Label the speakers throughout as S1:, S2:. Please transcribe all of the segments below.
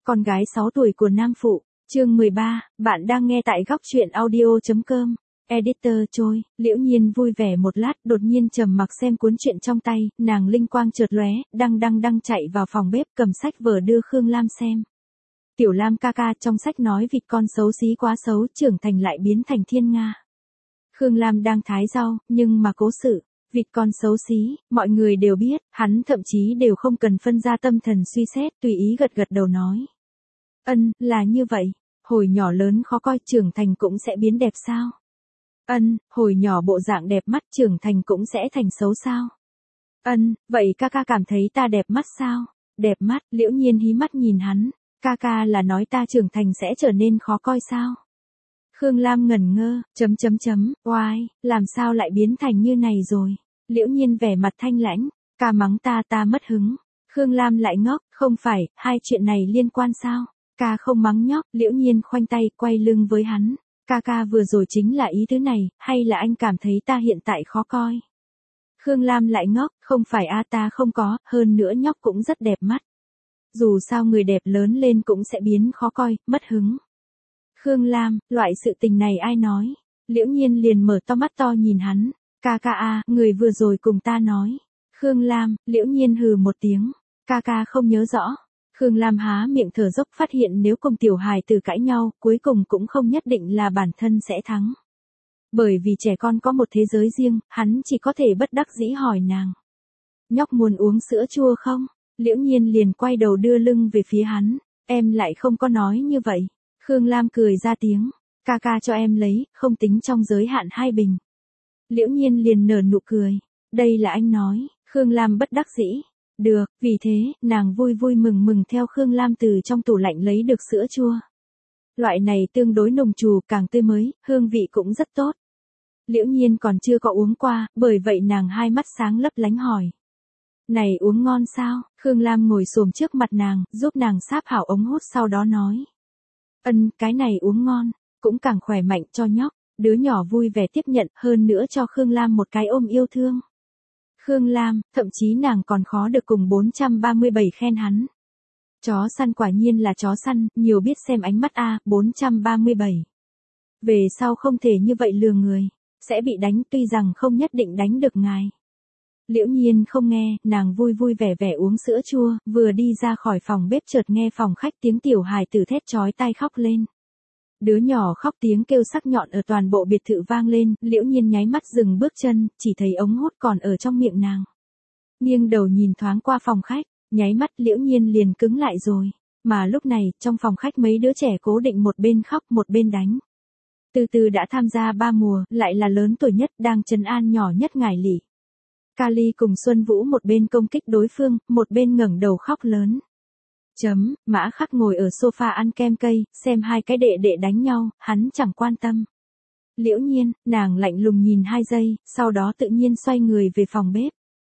S1: Con gái 6 tuổi của Nam Phụ, chương 13, bạn đang nghe tại góc truyện audio.com. Editor Choi, Liễu Nhiên vui vẻ một lát, đột nhiên trầm mặc xem cuốn truyện trong tay, nàng linh quang chợt lóe, đang chạy vào phòng bếp cầm sách vở đưa Khương Lam xem. Tiểu Lam ca ca, trong sách nói vịt con xấu xí quá xấu, trưởng thành lại biến thành thiên nga. Khương Lam đang thái rau, nhưng mà cố sự, vịt con xấu xí, mọi người đều biết, hắn thậm chí đều không cần phân ra tâm thần suy xét, tùy ý gật đầu nói. Là như vậy, hồi nhỏ lớn khó coi, trưởng thành cũng sẽ biến đẹp sao? Hồi nhỏ bộ dạng đẹp mắt, trưởng thành cũng sẽ thành xấu sao? Vậy ca ca cảm thấy ta đẹp mắt sao? Đẹp mắt, Liễu Nhiên hí mắt nhìn hắn, ca ca là nói ta trưởng thành sẽ trở nên khó coi sao? Khương Lam ngẩn ngơ, oai, làm sao lại biến thành như này rồi? Liễu Nhiên vẻ mặt thanh lãnh, ca mắng ta mất hứng. Khương Lam lại ngốc, không phải, hai chuyện này liên quan sao? Ca không mắng nhóc, Liễu Nhiên khoanh tay, quay lưng với hắn. Ca vừa rồi chính là ý thứ này, hay là anh cảm thấy ta hiện tại khó coi? Khương Lam lại ngốc, không phải ta không có, hơn nữa nhóc cũng rất đẹp mắt. Dù sao người đẹp lớn lên cũng sẽ biến khó coi, mất hứng. Khương Lam, loại sự tình này ai nói? Liễu Nhiên liền mở to mắt to nhìn hắn. Ca người vừa rồi cùng ta nói. Khương Lam, Liễu Nhiên hừ một tiếng. Ca không nhớ rõ. Khương Lam há miệng thở dốc, phát hiện nếu cùng tiểu hài tử cãi nhau, cuối cùng cũng không nhất định là bản thân sẽ thắng. Bởi vì trẻ con có một thế giới riêng, hắn chỉ có thể bất đắc dĩ hỏi nàng. Nhóc muốn uống sữa chua không? Liễu Nhiên liền quay đầu đưa lưng về phía hắn. Em lại không có nói như vậy. Khương Lam cười ra tiếng. Ca cho em lấy, không tính trong giới hạn 2 bình. Liễu Nhiên liền nở nụ cười. Đây là anh nói. Khương Lam bất đắc dĩ. Được, vì thế, nàng vui mừng theo Khương Lam từ trong tủ lạnh lấy được sữa chua. Loại này tương đối nồng trù, càng tươi mới, hương vị cũng rất tốt. Liễu Nhiên còn chưa có uống qua, bởi vậy nàng hai mắt sáng lấp lánh hỏi. Này uống ngon sao? Khương Lam ngồi xổm trước mặt nàng, giúp nàng sáp hảo ống hút, sau đó nói. Cái này uống ngon, cũng càng khỏe mạnh cho nhóc. Đứa nhỏ vui vẻ tiếp nhận, hơn nữa cho Khương Lam một cái ôm yêu thương. Khương Lam, thậm chí nàng còn khó được cùng 437 khen hắn. Chó săn quả nhiên là chó săn, nhiều biết xem ánh mắt 437. Về sau không thể như vậy lừa người, sẽ bị đánh, tuy rằng không nhất định đánh được ngài. Liễu Nhiên không nghe, nàng vui vẻ uống sữa chua, vừa đi ra khỏi phòng bếp chợt nghe phòng khách tiếng tiểu hài tử thét chói tai khóc lên. Đứa nhỏ khóc tiếng kêu sắc nhọn ở toàn bộ biệt thự vang lên, Liễu Nhiên nháy mắt dừng bước chân, chỉ thấy ống hút còn ở trong miệng nàng. Nghiêng đầu nhìn thoáng qua phòng khách, nháy mắt Liễu Nhiên liền cứng lại rồi. Mà lúc này, trong phòng khách mấy đứa trẻ cố định một bên khóc một bên đánh. Từ đã tham gia 3 mùa, lại là lớn tuổi nhất, đang trấn an nhỏ nhất ngải lị. Kali cùng Xuân Vũ một bên công kích đối phương, một bên ngẩng đầu khóc lớn. Mã Khắc ngồi ở sofa ăn kem cây, xem hai cái đệ đánh nhau, hắn chẳng quan tâm. Liễu Nhiên, nàng lạnh lùng nhìn 2 giây, sau đó tự nhiên xoay người về phòng bếp.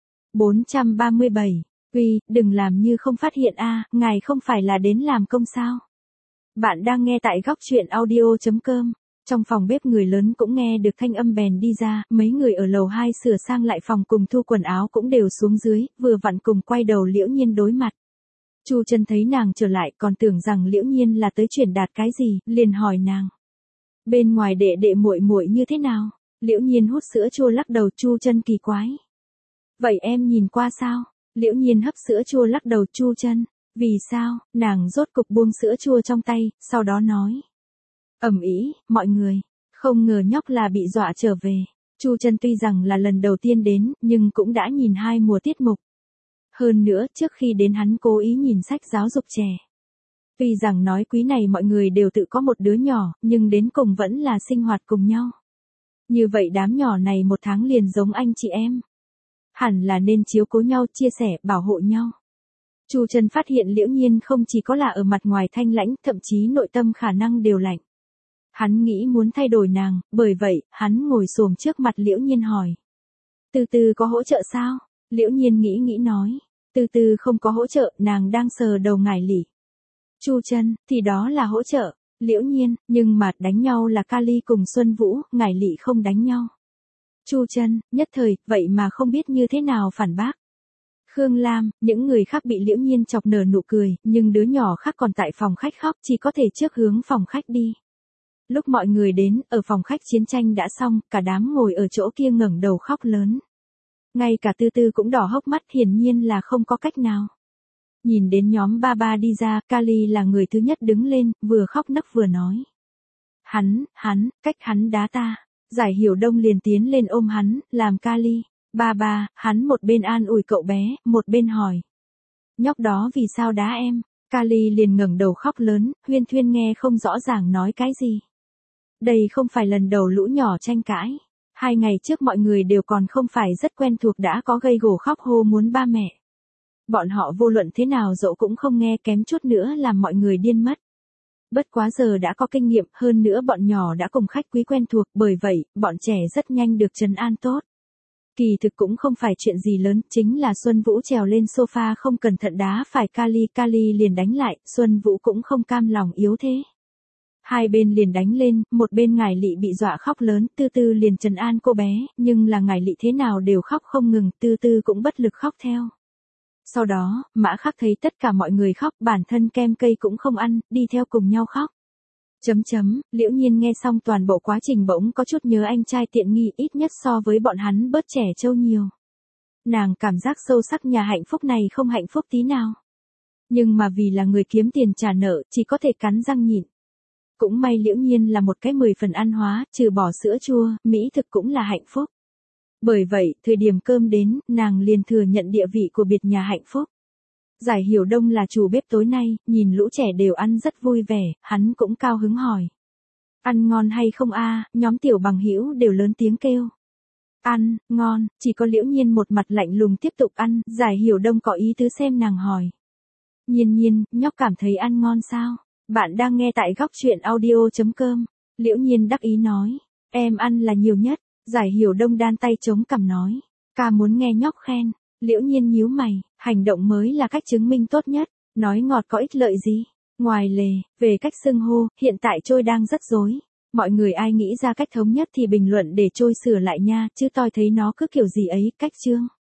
S1: 437, đừng làm như không phát hiện ngài không phải là đến làm công sao? Bạn đang nghe tại góc truyện audio.com. Trong phòng bếp người lớn cũng nghe được thanh âm bèn đi ra, mấy người ở lầu 2 sửa sang lại phòng cùng thu quần áo cũng đều xuống dưới, vừa vặn cùng quay đầu Liễu Nhiên đối mặt. Chu Chân thấy nàng trở lại còn tưởng rằng Liễu Nhiên là tới truyền đạt cái gì, liền hỏi nàng. Bên ngoài đệ muội như thế nào? Liễu Nhiên hút sữa chua lắc đầu. Chu Chân kỳ quái. Vậy em nhìn qua sao? Liễu Nhiên hấp sữa chua lắc đầu. Chu Chân, vì sao? Nàng rốt cục buông sữa chua trong tay, sau đó nói. Ầm ĩ, mọi người, không ngờ nhóc là bị dọa trở về. Chu Chân tuy rằng là lần đầu tiên đến, nhưng cũng đã nhìn 2 mùa tiết mục. Hơn nữa, trước khi đến hắn cố ý nhìn sách giáo dục trẻ. Tuy rằng nói quý này mọi người đều tự có một đứa nhỏ, nhưng đến cùng vẫn là sinh hoạt cùng nhau. Như vậy đám nhỏ này 1 tháng liền giống anh chị em. Hẳn là nên chiếu cố nhau, chia sẻ, bảo hộ nhau. Chu Chân phát hiện Liễu Nhiên không chỉ có là ở mặt ngoài thanh lãnh, thậm chí nội tâm khả năng đều lạnh. Hắn nghĩ muốn thay đổi nàng, bởi vậy, hắn ngồi xổm trước mặt Liễu Nhiên hỏi. Từ có hỗ trợ sao? Liễu Nhiên nghĩ nói. Từ không có hỗ trợ, nàng đang sờ đầu ngải lị. Chu Chân, thì đó là hỗ trợ. Liễu Nhiên, nhưng mà đánh nhau là Kali cùng Xuân Vũ, ngải lị không đánh nhau. Chu Chân, nhất thời, vậy mà không biết như thế nào phản bác. Khương Lam, những người khác bị Liễu Nhiên chọc nở nụ cười, nhưng đứa nhỏ khác còn tại phòng khách khóc, chỉ có thể trước hướng phòng khách đi. Lúc mọi người đến, ở phòng khách chiến tranh đã xong, cả đám ngồi ở chỗ kia ngẩng đầu khóc lớn. Ngay cả Tư Tư cũng đỏ hốc mắt, hiển nhiên là không có cách nào. Nhìn đến nhóm ba ba đi ra, Kali là người thứ nhất đứng lên, vừa khóc nấc vừa nói. Cách hắn đá ta. Giải Hiểu Đông liền tiến lên ôm hắn, làm Kali. Ba, hắn một bên an ủi cậu bé, một bên hỏi. Nhóc đó vì sao đá em? Kali liền ngẩng đầu khóc lớn, Huyên Thuyên nghe không rõ ràng nói cái gì. Đây không phải lần đầu lũ nhỏ tranh cãi. 2 ngày trước mọi người đều còn không phải rất quen thuộc đã có gây gổ khóc hô muốn ba mẹ. Bọn họ vô luận thế nào dỗ cũng không nghe, kém chút nữa làm mọi người điên mất. Bất quá giờ đã có kinh nghiệm, hơn nữa bọn nhỏ đã cùng khách quý quen thuộc, bởi vậy, bọn trẻ rất nhanh được trấn an tốt. Kỳ thực cũng không phải chuyện gì lớn, chính là Xuân Vũ trèo lên sofa không cẩn thận đá phải Kali liền đánh lại, Xuân Vũ cũng không cam lòng yếu thế. Hai bên liền đánh lên, một bên Ngải Lị bị dọa khóc lớn, Tư Tư liền trấn an cô bé, nhưng là Ngải Lị thế nào đều khóc không ngừng, Tư Tư cũng bất lực khóc theo. Sau đó, Mã Khắc thấy tất cả mọi người khóc, bản thân kem cây cũng không ăn, đi theo cùng nhau khóc. Liễu Nhiên nghe xong toàn bộ quá trình bỗng có chút nhớ anh trai tiện nghi, ít nhất so với bọn hắn bớt trẻ trâu nhiều. Nàng cảm giác sâu sắc nhà hạnh phúc này không hạnh phúc tí nào. Nhưng mà vì là người kiếm tiền trả nợ, chỉ có thể cắn răng nhịn. Cũng may Liễu Nhiên là một cái 10 phần ăn hóa, trừ bỏ sữa chua, mỹ thực cũng là hạnh phúc. Bởi vậy, thời điểm cơm đến, nàng liền thừa nhận địa vị của biệt nhà hạnh phúc. Giải Hiểu Đông là chủ bếp tối nay, nhìn lũ trẻ đều ăn rất vui vẻ, hắn cũng cao hứng hỏi. Ăn ngon hay không a? Nhóm tiểu bằng hữu đều lớn tiếng kêu. Ăn, ngon, chỉ có Liễu Nhiên một mặt lạnh lùng tiếp tục ăn, Giải Hiểu Đông có ý tứ xem nàng hỏi. Nhiên, nhóc cảm thấy ăn ngon sao? Bạn đang nghe tại góc truyện audio.com. Liễu Nhiên đắc ý nói. Em ăn là nhiều nhất. Giải Hiểu Đông đan tay chống cằm nói. Ca muốn nghe nhóc khen. Liễu Nhiên nhíu mày, hành động mới là cách chứng minh tốt nhất. Nói ngọt có ích lợi gì? Ngoài lề, về cách xưng hô, hiện tại Trôi đang rất rối. Mọi người ai nghĩ ra cách thống nhất thì bình luận để Trôi sửa lại nha, chứ tôi thấy nó cứ kiểu gì ấy, cách chương.